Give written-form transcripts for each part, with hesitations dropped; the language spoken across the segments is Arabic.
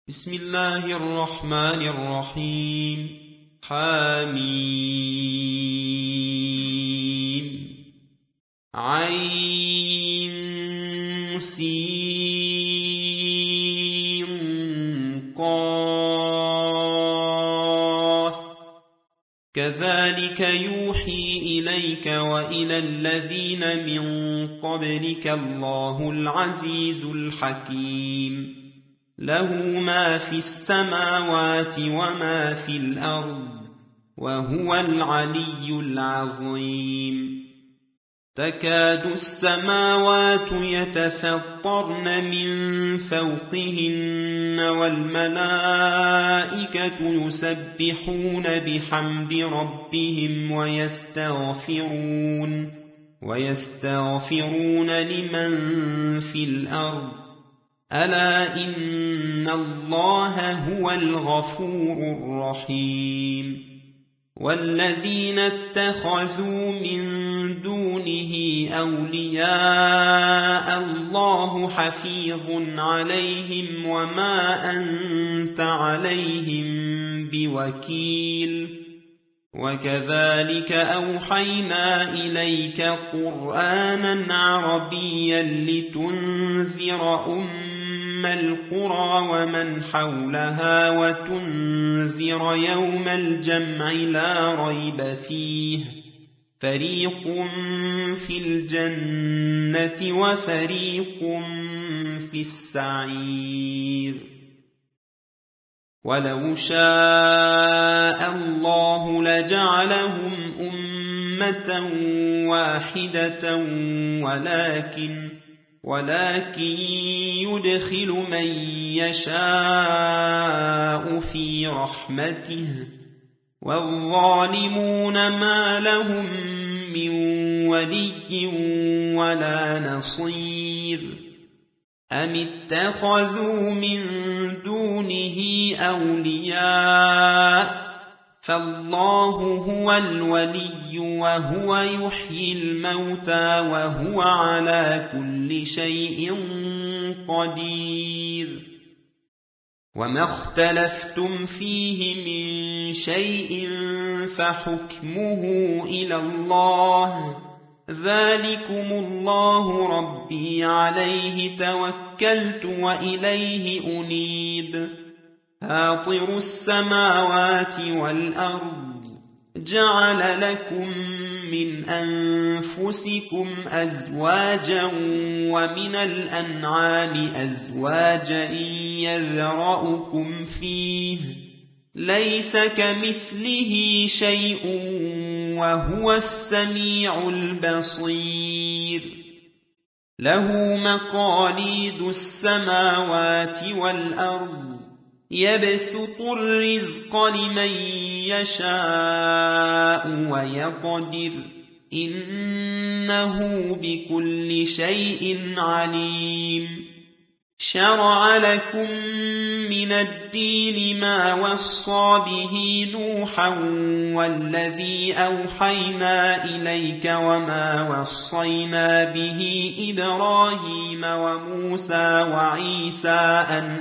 بسم الله الرحمن الرحيم حميم عين سين قاف كذلك يوحي إليك وإلى الذين من قبلك الله العزيز الحكيم له ما في السماوات وما في الأرض وهو العلي العظيم تكاد السماوات يتفطرن من فوقهن والملائكة يسبحون بحمد ربهم ويستغفرون لمن في الأرض ألا إن الله هو الغفور الرحيم والذين اتخذوا من دونه أولياء الله حفيظ عليهم وما أنت عليهم بوكيل وكذلك أوحينا إليك قرآنا عربيا لتنذر أم القرى ومن حولها وتنذر يوم الجمع لا ريب فيه فريق في الجنة وفريق في السعير ولو شاء الله لجعلهم أمة واحدة ولكن يدخل من يشاء في رحمته والظالمون ما لهم من ولي ولا نصير أم اتخذوا من دونه أولياء فالله هو الولي وهو يحيي الموتى وهو على كل شيء قدير وما اختلفتم فيه من شيء فحكمه إلى الله ذلكم الله ربي عليه توكلت وإليه أنيب فاطر السماوات والأرض جعل لكم من أنفسكم أزواجا ومن الأنعام أزواجا يذرأكم فيه ليس كمثله شيء وهو السميع البصير له مقاليد السماوات والأرض يبسط الرزق لمن يشاء ويقدر إنه بكل شيء عليم شرع لكم من الدين ما وصى به نوحا والذي أوحينا إليك وما وصينا به إبراهيم وموسى وعيسى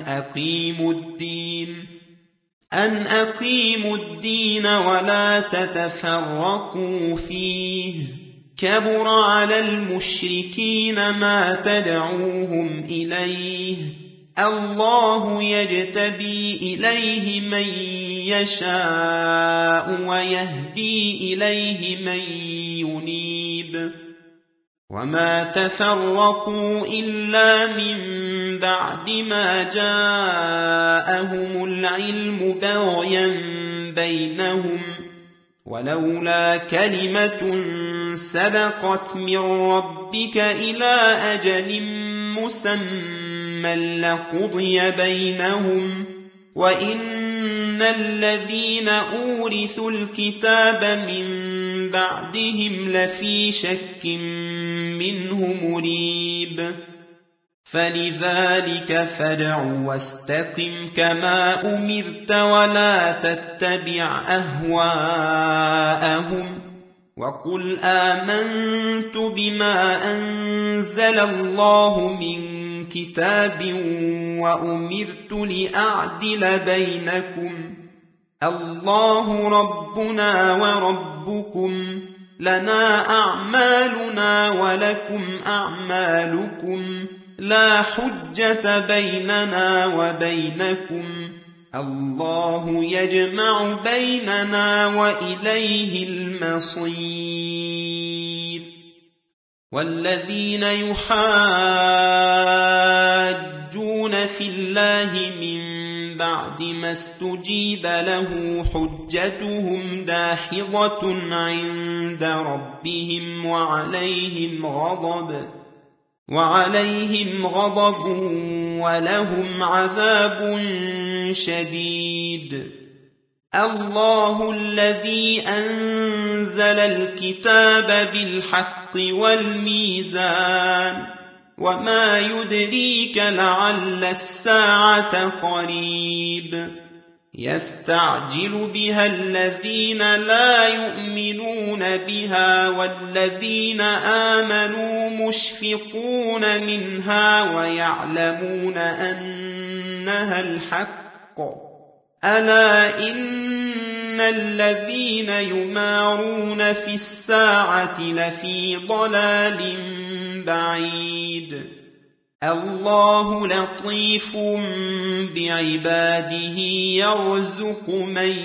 أن أقيموا الدين ولا تتفرقوا فيه كبر على المشركين ما تدعوهم إليه الله يجتبي إليه من يشاء ويهدي إليه من ينيب وما تفرقوا إلا من بعد ما جاءهم العلم بغيا بينهم ولولا كلمة سبقت من ربك إلى أجل مسمى لقضي بينهم وإن الذين أورثوا الكتاب من بعدهم لفي شك منه مريب فلذلك فادع واستقم كما أمرت ولا تتبع أهواءهم وقل آمنت بما أنزل الله من كتاب وأمرت لأعدل بينكم الله ربنا وربكم لنا أعمالنا ولكم أعمالكم لا حجة بيننا وبينكم الله يجمع بيننا وإليه المصير. والذين يحاجون في الله من بعد ما استجيب له حجتهم داحضة عند ربهم وعليهم غضب ولهم عذاب شديد. الله الذي أنزل الكتاب بالحق والميزان وما يدريك لعل الساعة قريب يستعجل بها الذين لا يؤمنون بها والذين آمنوا مشفقون منها ويعلمون أنها الحق ألا إن الذين يمارون في الساعة لفي ضلال بعيد. الله لطيف بعباده يرزق من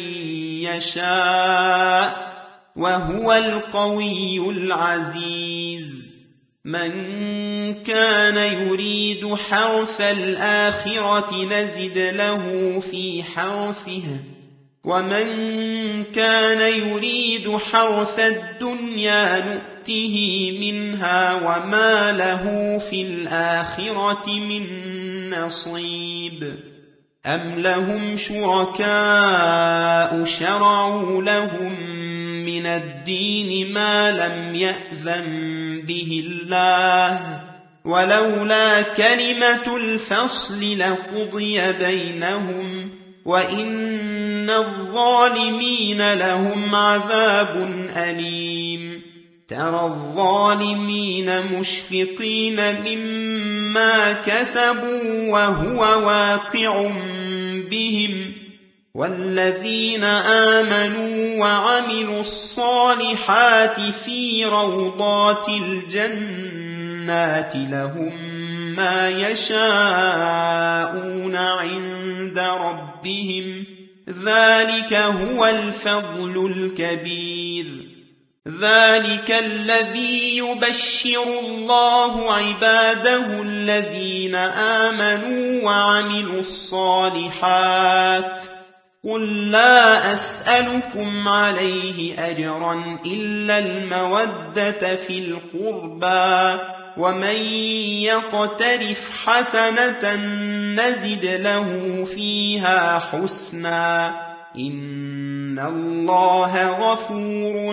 يشاء وهو القوي العزيز. من كان يريد حرث الآخرة نزد له في حرثه ومن كان يريد حرث الدنيا نؤته منها وما له في الآخرة من نصيب. أم لهم شركاء شرعوا لهم من الدين ما لم يأذن به الله ولولا كلمة الفصل لقضي بينهم وإن الظالمين لهم عذاب أليم. ترى الظالمين مشفقين مما كسبوا وهو واقع بهم والذين آمنوا وعملوا الصالحات في روضات الجنات لهم ما يشاءون عند ربهم ذلك هو الفضل الكبير. ذلك الذي يبشر الله عباده الذين آمنوا وعملوا الصالحات. قل لا أسألكم عليه أجرا إلا المودة في القربى ومن يقترف حسنة نزد له فيها حسنا إن الله غفور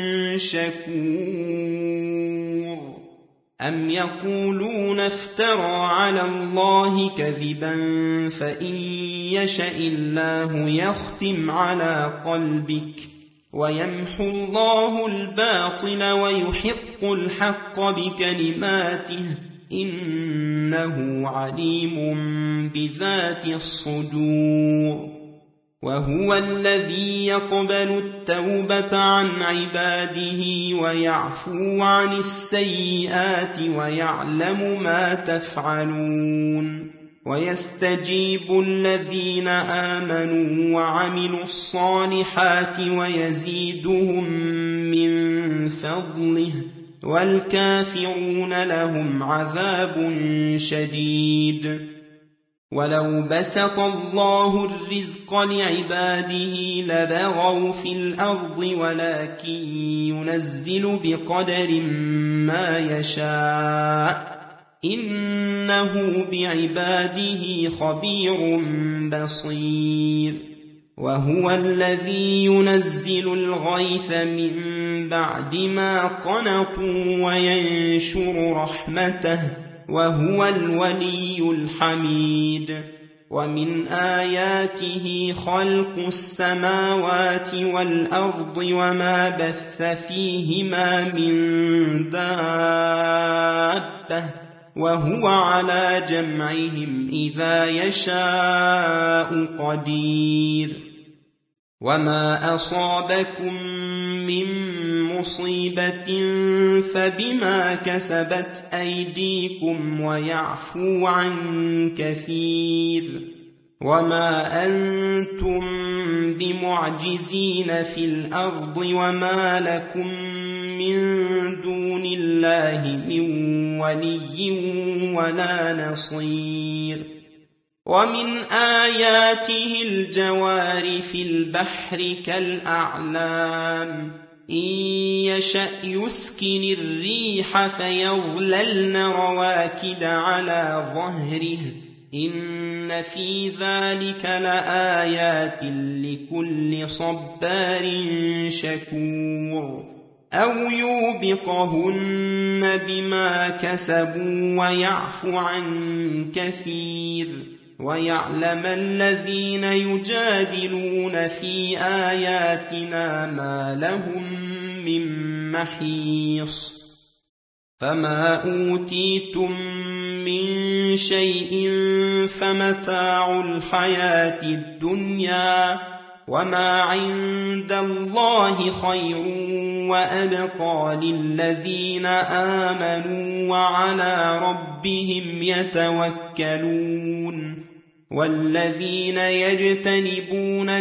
شكور. أم يقولون افترى على الله كذبا فإن يشأ الله يختم على قلبك ويمحو الله الباطل ويحق الحق بكلماته إنه عليم بذات الصدور. وهو الذي يقبل التوبة عن عباده ويعفو عن السيئات ويعلم ما تفعلون ويستجيب الذين آمنوا وعملوا الصالحات ويزيدهم من فضله والكافرون لهم عذاب شديد. ولو بسط الله الرزق لعباده لبغوا في الأرض ولكن ينزل بقدر ما يشاء إنه بعباده خبير بصير. وهو الذي ينزل الغيث من بعد ما قنطوا وينشر رحمته وهو الولي الحميد. ومن آياته خلق السماوات والأرض وما بث فيهما من دابة وهو على جمعهم إذا يشاء قدير وما أصابكم من مصيبة فبما كسبت أيديكم ويعفو عن كثير وما أنتم بمعجزين في الأرض وما لكم من دون الله من ولي ولا نصير ومن آياته الجوار في البحر كالأعلام إن يشأ يسكن الريح فيظللن رواكد على ظهره إن في ذلك لآيات لكل صبار شكور أو يوبقهن بما كسبوا ويعفو عن كثير ويعلم الذين يجادلون في آياتنا ما لهم من محيص فما أوتيتم من شيء فمتاع الحياة الدنيا وما عند الله خير وأبقى للذين آمنوا وعلى ربهم يتوكلون والذين يجتنبون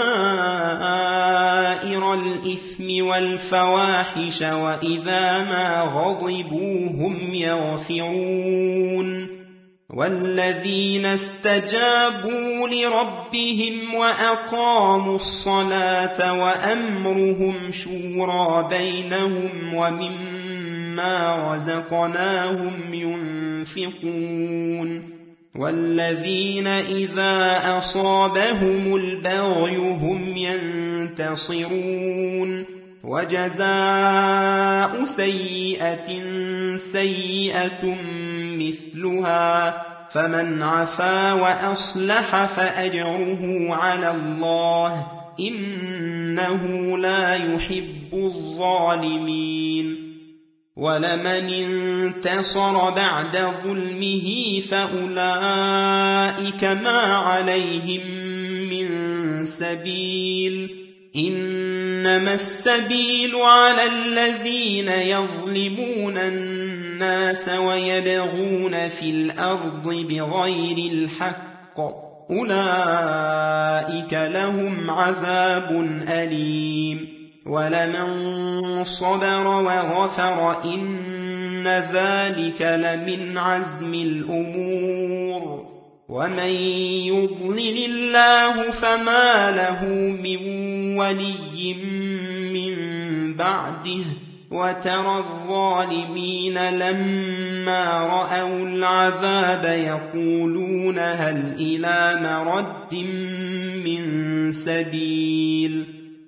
كبائر الإثم والفواحش وإذا ما غضبوا هم يغفرون والذين استجابوا لربهم وأقاموا الصلاة وأمرهم شورى بينهم ومما رزقناهم ينفقون والذين إذا أصابهم البغي هم ينتصرون وجزاء سيئة سيئة مثلها فمن عفا وأصلح فأجره على الله إنه لا يحب الظالمين ولمن انتصر بعد ظلمه فأولئك ما عليهم من سبيل إنما السبيل على الذين يظلمون الناس ويبغون في الأرض بغير الحق أولئك لهم عذاب أليم ولمن صبر وغفر إن ذلك لمن عزم الأمور ومن يضلل الله فما له من ولي من بعده وترى الظالمين لما رأوا العذاب يقولون هل إلى مرد من سبيل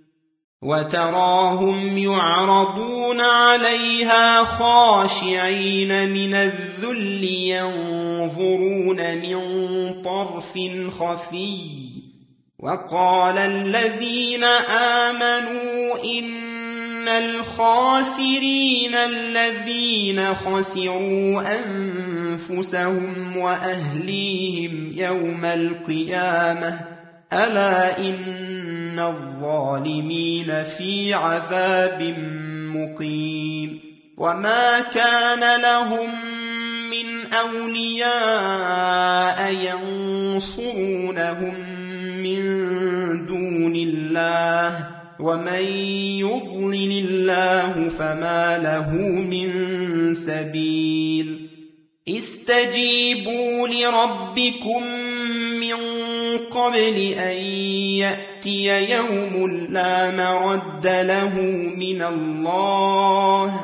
وتراهم يعرضون عليها خاشعين من الذل ينظرون من طرف خفي وقال الذين آمنوا إن الخاسرين الذين خسروا أنفسهم وأهليهم يوم القيامة ألا إن الظالمين في عذاب مقيم وما كان لهم من أولياء ينصرونهم من دون الله ومن يضلل الله فما له من سبيل استجيبوا لربكم من قبل أن يأتي يوم لا مرد له من الله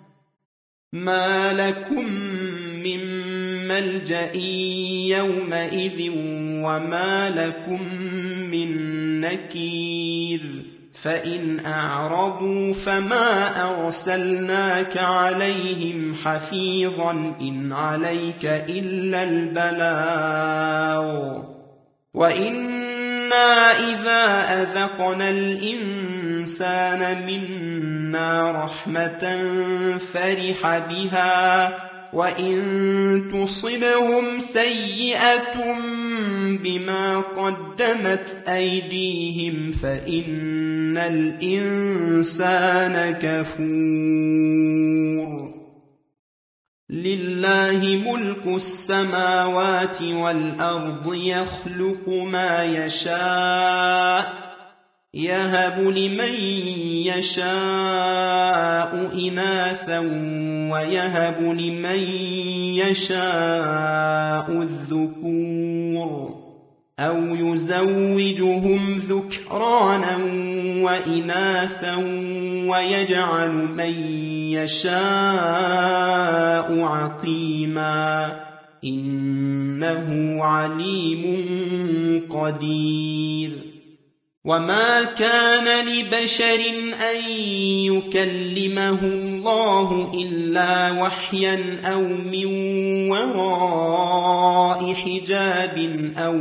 ما لكم من ملجأ يومئذ وما لكم من نكير فإن أعرضوا فما أرسلناك عليهم حفيظا إن عليك إلا البلاغ وإنا إذا أذقنا الإنسان منا رحمة فرح بها وإن تصبهم سيئة بما قدمت أيديهم فإن الإنسان كفور لله ملك السماوات والأرض يخلق ما يشاء يهب لمن يشاء إناثا ويهب لمن يشاء الذكور أو يزوجهم ذكرانا وإناثا ويجعل من يشاء عقيما إنه عليم قدير وما كان لبشر أن يكلمه الله إلا وحيا أو من وراء حجاب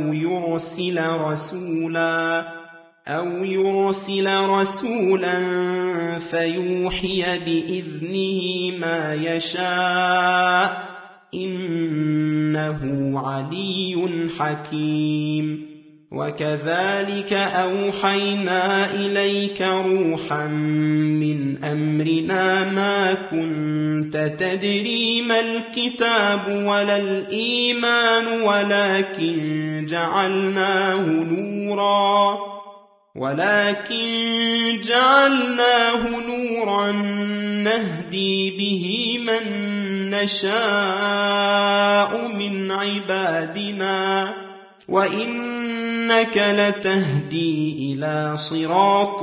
أو يرسل رسولا فيوحي بإذنه ما يشاء إنه علي حكيم وكذلك أوحينا إليك روحا من أمرنا ما كنت تدري ما الكتاب ولا الإيمان ولكن جعلناه نورا نهدي به من نشاء من عبادنا وإنك لتهدي إلى صراط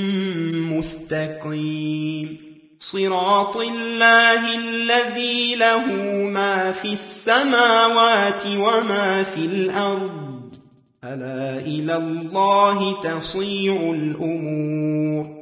مستقيم صراط الله الذي له ما في السماوات وما في الأرض ألا إلى الله تصير الأمور